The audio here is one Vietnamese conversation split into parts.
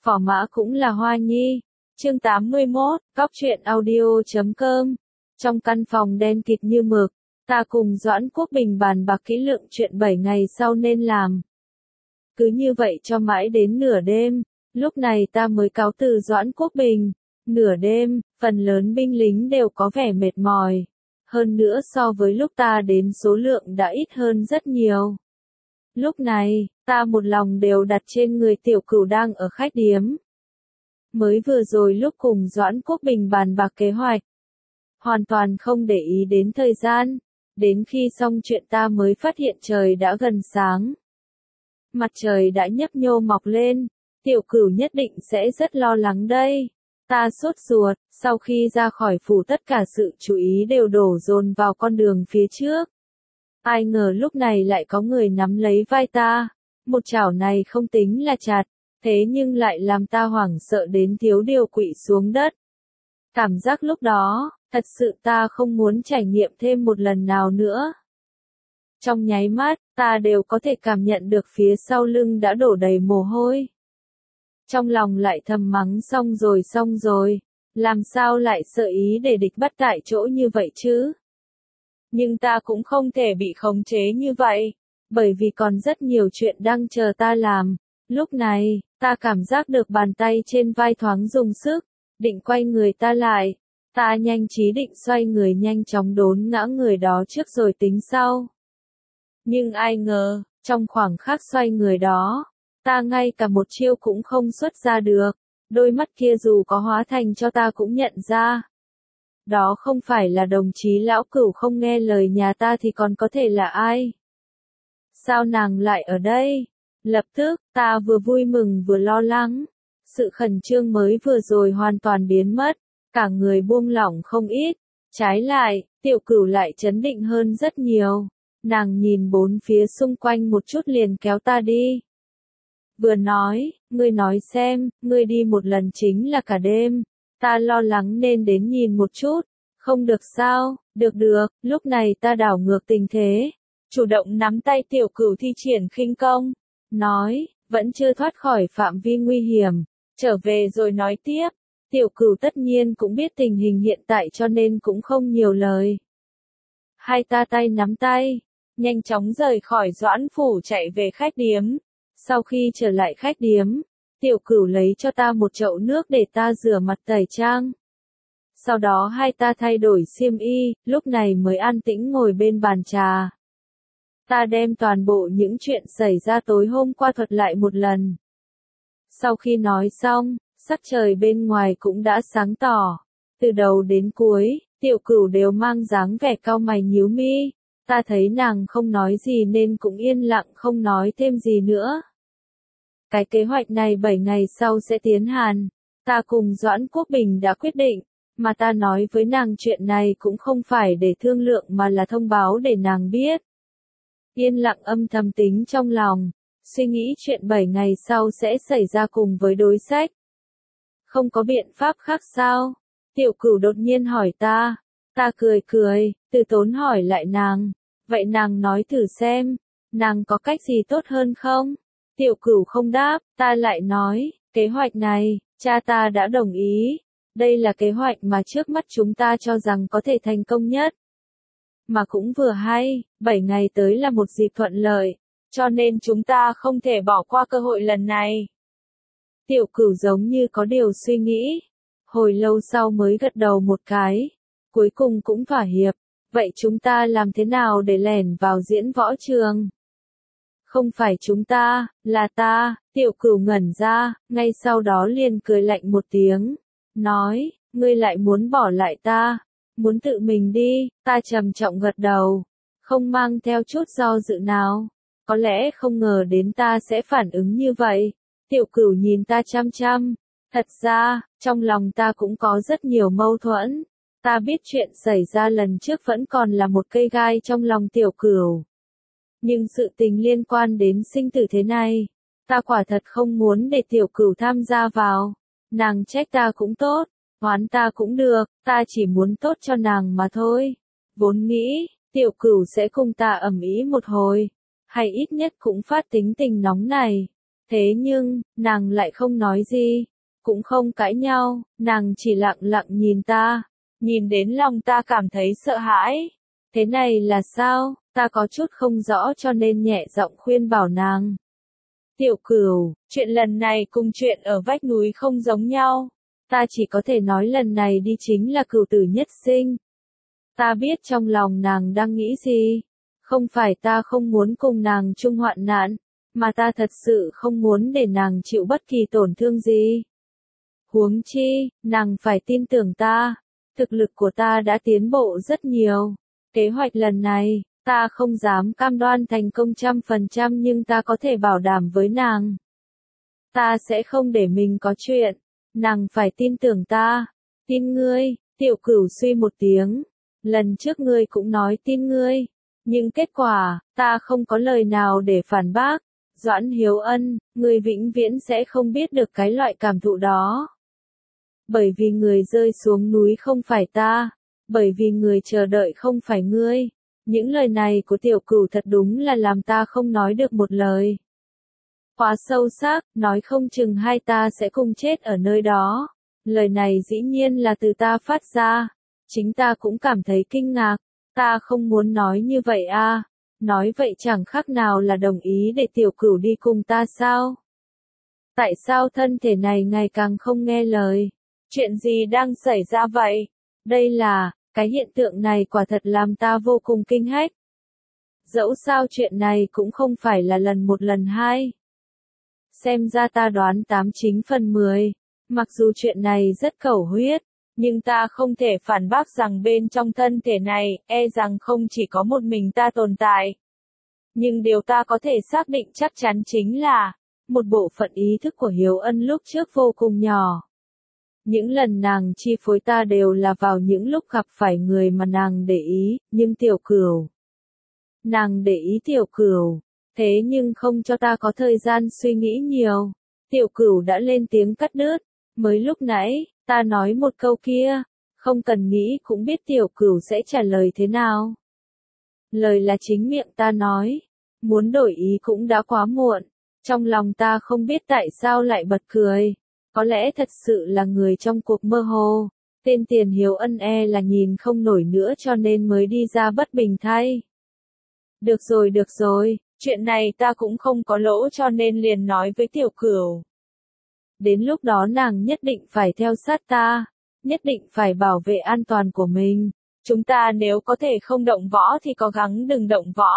Phỏ mã cũng là Hoa Nhi. Chương 81, Cóc truyện audio.com. Trong căn phòng đen kịt như mực, ta cùng Doãn Quốc Bình bàn bạc kỹ lưỡng chuyện 7 ngày sau nên làm. Cứ như vậy cho mãi đến nửa đêm, lúc này ta mới cáo từ Doãn Quốc Bình. Nửa đêm, phần lớn binh lính đều có vẻ mệt mỏi. Hơn nữa so với lúc ta đến số lượng đã ít hơn rất nhiều. Lúc này, ta một lòng đều đặt trên người Tiểu Cửu đang ở khách điếm. Mới vừa rồi lúc cùng Doãn Quốc Bình bàn bạc kế hoạch, hoàn toàn không để ý đến thời gian, đến khi xong chuyện ta mới phát hiện trời đã gần sáng. Mặt trời đã nhấp nhô mọc lên, Tiểu Cửu nhất định sẽ rất lo lắng đây. Ta sốt ruột, sau khi ra khỏi phủ tất cả sự chú ý đều đổ dồn vào con đường phía trước. Ai ngờ lúc này lại có người nắm lấy vai ta, một chảo này không tính là chặt, thế nhưng lại làm ta hoảng sợ đến thiếu điều quỵ xuống đất. Cảm giác lúc đó, thật sự ta không muốn trải nghiệm thêm một lần nào nữa. Trong nháy mắt, ta đều có thể cảm nhận được phía sau lưng đã đổ đầy mồ hôi. Trong lòng lại thầm mắng xong rồi, làm sao lại sợ ý để địch bắt tại chỗ như vậy chứ? Nhưng ta cũng không thể bị khống chế như vậy, bởi vì còn rất nhiều chuyện đang chờ ta làm. Lúc này, ta cảm giác được bàn tay trên vai thoáng dùng sức, định quay người ta lại. Ta nhanh trí định xoay người nhanh chóng đốn ngã người đó trước rồi tính sau. Nhưng ai ngờ, trong khoảng khắc xoay người đó, ta ngay cả một chiêu cũng không xuất ra được, đôi mắt kia dù có hóa thành cho ta cũng nhận ra. Đó không phải là đồng chí lão Cửu không nghe lời nhà ta thì còn có thể là ai? Sao nàng lại ở đây? Lập tức, ta vừa vui mừng vừa lo lắng. Sự khẩn trương mới vừa rồi hoàn toàn biến mất, cả người buông lỏng không ít. Trái lại, Tiểu Cửu lại trấn định hơn rất nhiều. Nàng nhìn bốn phía xung quanh một chút liền kéo ta đi. Vừa nói, ngươi nói xem, ngươi đi một lần chính là cả đêm. Ta lo lắng nên đến nhìn một chút. Không được sao, được, lúc này ta đảo ngược tình thế. Chủ động nắm tay Tiểu Cửu thi triển khinh công. Nói, vẫn chưa thoát khỏi phạm vi nguy hiểm. Trở về rồi nói tiếp. Tiểu Cửu tất nhiên cũng biết tình hình hiện tại cho nên cũng không nhiều lời. Hai ta tay nắm tay, nhanh chóng rời khỏi Doãn phủ chạy về khách điếm. Sau khi trở lại khách điếm, Tiểu Cửu lấy cho ta một chậu nước để ta rửa mặt tẩy trang. Sau đó hai ta thay đổi xiêm y, lúc này mới an tĩnh ngồi bên bàn trà. Ta đem toàn bộ những chuyện xảy ra tối hôm qua thuật lại một lần. Sau khi nói xong, sắc trời bên ngoài cũng đã sáng tỏ. Từ đầu đến cuối, Tiểu Cửu đều mang dáng vẻ cau mày nhíu mi. Ta thấy nàng không nói gì nên cũng yên lặng không nói thêm gì nữa. Cái kế hoạch này 7 ngày sau sẽ tiến hành. Ta cùng Doãn Quốc Bình đã quyết định, mà ta nói với nàng chuyện này cũng không phải để thương lượng mà là thông báo để nàng biết. Yên lặng âm thầm tính trong lòng, suy nghĩ chuyện 7 ngày sau sẽ xảy ra cùng với đối sách. Không có biện pháp khác sao? Tiểu Cửu đột nhiên hỏi ta. Ta cười, từ tốn hỏi lại nàng. Vậy nàng nói thử xem, nàng có cách gì tốt hơn không? Tiểu Cửu không đáp, ta lại nói, kế hoạch này, cha ta đã đồng ý. Đây là kế hoạch mà trước mắt chúng ta cho rằng có thể thành công nhất. Mà cũng vừa hay, 7 ngày tới là một dịp thuận lợi, cho nên chúng ta không thể bỏ qua cơ hội lần này. Tiểu Cửu giống như có điều suy nghĩ, hồi lâu sau mới gật đầu một cái, cuối cùng cũng thỏa hiệp. Vậy chúng ta làm thế nào để lẻn vào diễn võ trường? Không phải chúng ta, là ta. Tiểu Cửu ngẩn ra, ngay sau đó liền cười lạnh một tiếng, nói, ngươi lại muốn bỏ lại ta, muốn tự mình đi. Ta trầm trọng gật đầu, không mang theo chút do dự nào. Có lẽ không ngờ đến ta sẽ phản ứng như vậy. Tiểu Cửu nhìn ta chăm chăm. Thật ra, trong lòng ta cũng có rất nhiều mâu thuẫn. Ta biết chuyện xảy ra lần trước vẫn còn là một cây gai trong lòng Tiểu Cửu. Nhưng sự tình liên quan đến sinh tử thế này, ta quả thật không muốn để Tiểu Cửu tham gia vào. Nàng trách ta cũng tốt, oán ta cũng được, ta chỉ muốn tốt cho nàng mà thôi. Vốn nghĩ, Tiểu Cửu sẽ cùng ta ầm ĩ một hồi, hay ít nhất cũng phát tính tình nóng này. Thế nhưng, nàng lại không nói gì, cũng không cãi nhau, nàng chỉ lặng lặng nhìn ta, nhìn đến lòng ta cảm thấy sợ hãi. Thế này là sao? Ta có chút không rõ cho nên nhẹ giọng khuyên bảo nàng. Tiểu Cửu, chuyện lần này cùng chuyện ở vách núi không giống nhau. Ta chỉ có thể nói lần này đi chính là cửu tử nhất sinh. Ta biết trong lòng nàng đang nghĩ gì. Không phải ta không muốn cùng nàng chung hoạn nạn, mà ta thật sự không muốn để nàng chịu bất kỳ tổn thương gì. Huống chi, nàng phải tin tưởng ta. Thực lực của ta đã tiến bộ rất nhiều. Kế hoạch lần này, ta không dám cam đoan thành công 100% nhưng ta có thể bảo đảm với nàng. Ta sẽ không để mình có chuyện. Nàng phải tin tưởng ta. Tin ngươi, Tiểu Cửu suy một tiếng. Lần trước ngươi cũng nói tin ngươi. Nhưng kết quả, ta không có lời nào để phản bác. Doãn Hiếu Ân, ngươi vĩnh viễn sẽ không biết được cái loại cảm thụ đó. Bởi vì người rơi xuống núi không phải ta. Bởi vì người chờ đợi không phải ngươi. Những lời này của Tiểu Cửu thật đúng là làm ta không nói được một lời. Quá sâu sắc, nói không chừng hai ta sẽ cùng chết ở nơi đó. Lời này dĩ nhiên là từ ta phát ra. Chính ta cũng cảm thấy kinh ngạc. Ta không muốn nói như vậy à. Nói vậy chẳng khác nào là đồng ý để Tiểu Cửu đi cùng ta sao? Tại sao thân thể này ngày càng không nghe lời? Chuyện gì đang xảy ra vậy? Đây là, cái hiện tượng này quả thật làm ta vô cùng kinh hách. Dẫu sao chuyện này cũng không phải là lần một lần hai. Xem ra ta đoán 89/10. Mặc dù chuyện này rất khẩu huyết, nhưng ta không thể phản bác rằng bên trong thân thể này, e rằng không chỉ có một mình ta tồn tại. Nhưng điều ta có thể xác định chắc chắn chính là, một bộ phận ý thức của Hiếu Ân lúc trước vô cùng nhỏ. Những lần nàng chi phối ta đều là vào những lúc gặp phải người mà nàng để ý, nhưng Tiểu Cửu. Nàng để ý Tiểu Cửu, thế nhưng không cho ta có thời gian suy nghĩ nhiều. Tiểu Cửu đã lên tiếng cắt đứt, mới lúc nãy, ta nói một câu kia, không cần nghĩ cũng biết Tiểu Cửu sẽ trả lời thế nào. Lời là chính miệng ta nói, muốn đổi ý cũng đã quá muộn, trong lòng ta không biết tại sao lại bật cười. Có lẽ thật sự là người trong cuộc mơ hồ, tên Tiền Hiếu Ân là nhìn không nổi nữa cho nên mới đi ra bất bình thay. Được rồi, chuyện này ta cũng không có lỗ cho nên liền nói với Tiểu Cửu. Đến lúc đó nàng nhất định phải theo sát ta, nhất định phải bảo vệ an toàn của mình. Chúng ta nếu có thể không động võ thì cố gắng đừng động võ.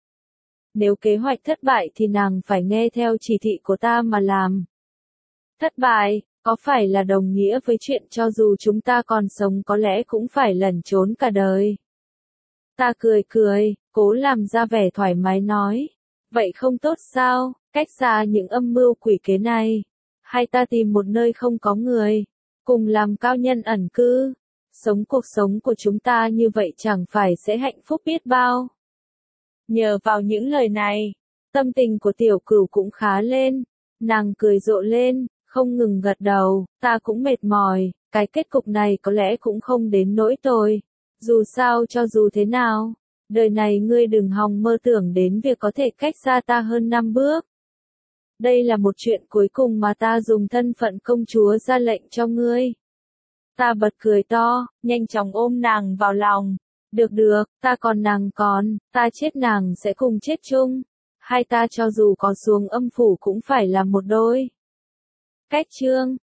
Nếu kế hoạch thất bại thì nàng phải nghe theo chỉ thị của ta mà làm. Thất bại, có phải là đồng nghĩa với chuyện cho dù chúng ta còn sống có lẽ cũng phải lẩn trốn cả đời? Ta cười, cố làm ra vẻ thoải mái nói. Vậy không tốt sao, cách xa những âm mưu quỷ kế này. Hay ta tìm một nơi không có người, cùng làm cao nhân ẩn cư. Sống cuộc sống của chúng ta như vậy chẳng phải sẽ hạnh phúc biết bao. Nhờ vào những lời này, tâm tình của Tiểu Cửu cũng khá lên. Nàng cười rộ lên, không ngừng gật đầu, ta cũng mệt mỏi, cái kết cục này có lẽ cũng không đến nỗi tồi. Dù sao cho dù thế nào, đời này ngươi đừng hòng mơ tưởng đến việc có thể cách xa ta hơn 5 bước. Đây là một chuyện cuối cùng mà ta dùng thân phận công chúa ra lệnh cho ngươi. Ta bật cười to, nhanh chóng ôm nàng vào lòng. Được, ta còn nàng còn, ta chết nàng sẽ cùng chết chung. Hai ta cho dù có xuống âm phủ cũng phải là một đôi. Cách chương